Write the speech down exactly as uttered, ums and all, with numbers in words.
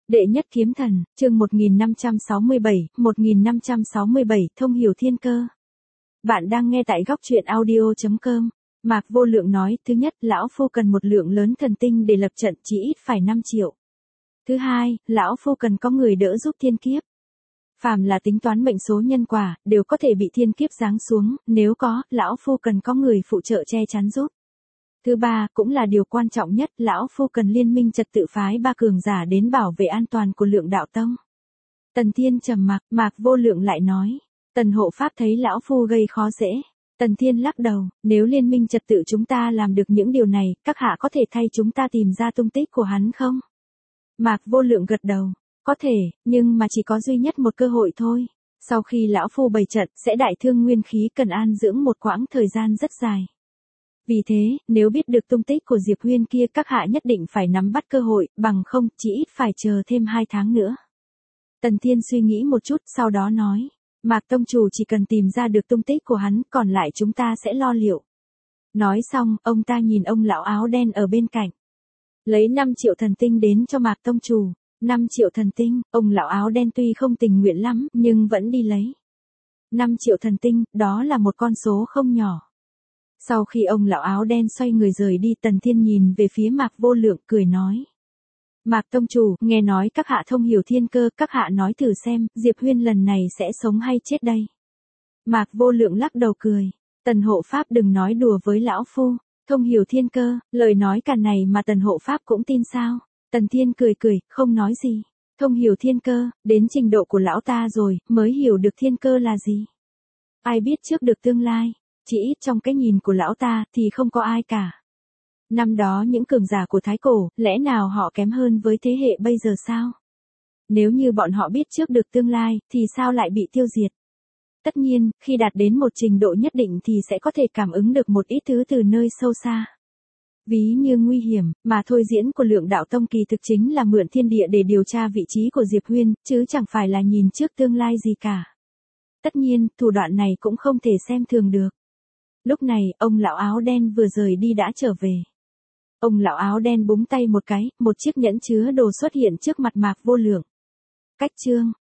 Đệ nhất kiếm thần, chương một nghìn năm trăm sáu mươi bảy, một nghìn năm trăm sáu mươi bảy, thông hiểu thiên cơ. Bạn đang nghe tại góc truyện audio chấm com. Mạc Vô Lượng nói, thứ nhất, lão phu cần một lượng lớn thần tinh để lập trận, chỉ ít phải năm triệu. Thứ hai, lão phu cần có người đỡ giúp thiên kiếp. Phàm là tính toán mệnh số nhân quả, đều có thể bị thiên kiếp giáng xuống, nếu có, lão phu cần có người phụ trợ che chắn giúp. Thứ ba, cũng là điều quan trọng nhất, lão phu cần liên minh trật tự phái ba cường giả đến bảo vệ an toàn của Lượng đạo tông. Tần Thiên trầm mặc, Mạc Vô Lượng lại nói. Tần hộ pháp thấy lão phu gây khó dễ. Tần Thiên lắc đầu, nếu liên minh trật tự chúng ta làm được những điều này, các hạ có thể thay chúng ta tìm ra tung tích của hắn không? Mạc Vô Lượng gật đầu, có thể, nhưng mà chỉ có duy nhất một cơ hội thôi. Sau khi lão phu bày trận, sẽ đại thương nguyên khí cần an dưỡng một quãng thời gian rất dài. Vì thế, nếu biết được tung tích của Diệp Huyên kia, các hạ nhất định phải nắm bắt cơ hội, bằng không, chỉ ít phải chờ thêm hai tháng nữa. Tần Thiên suy nghĩ một chút, sau đó nói, Mạc tông chủ chỉ cần tìm ra được tung tích của hắn, còn lại chúng ta sẽ lo liệu. Nói xong, ông ta nhìn ông lão áo đen ở bên cạnh. Lấy năm triệu thần tinh đến cho Mạc tông chủ. năm triệu thần tinh, ông lão áo đen tuy không tình nguyện lắm, nhưng vẫn đi lấy. năm triệu thần tinh, đó là một con số không nhỏ. Sau khi ông lão áo đen xoay người rời đi, Tần Thiên nhìn về phía Mạc Vô Lượng cười nói. Mạc tông chủ, nghe nói các hạ thông hiểu thiên cơ, các hạ nói thử xem, Diệp Huyên lần này sẽ sống hay chết đây? Mạc Vô Lượng lắc đầu cười. Tần hộ pháp đừng nói đùa với lão phu, thông hiểu thiên cơ, lời nói cả này mà tần hộ pháp cũng tin sao? Tần Thiên cười cười, không nói gì. Thông hiểu thiên cơ, đến trình độ của lão ta rồi, mới hiểu được thiên cơ là gì. Ai biết trước được tương lai? Chỉ ít trong cái nhìn của lão ta thì không có ai cả. Năm đó những cường giả của Thái Cổ, lẽ nào họ kém hơn với thế hệ bây giờ sao? Nếu như bọn họ biết trước được tương lai, thì sao lại bị tiêu diệt? Tất nhiên, khi đạt đến một trình độ nhất định thì sẽ có thể cảm ứng được một ít thứ từ nơi sâu xa. Ví như nguy hiểm, mà thôi diễn của Lượng đạo tông kỳ thực chính là mượn thiên địa để điều tra vị trí của Diệp Huyên, chứ chẳng phải là nhìn trước tương lai gì cả. Tất nhiên, thủ đoạn này cũng không thể xem thường được. Lúc này, ông lão áo đen vừa rời đi đã trở về. Ông lão áo đen búng tay một cái, một chiếc nhẫn chứa đồ xuất hiện trước mặt Mạc Vô Lượng. Cách chương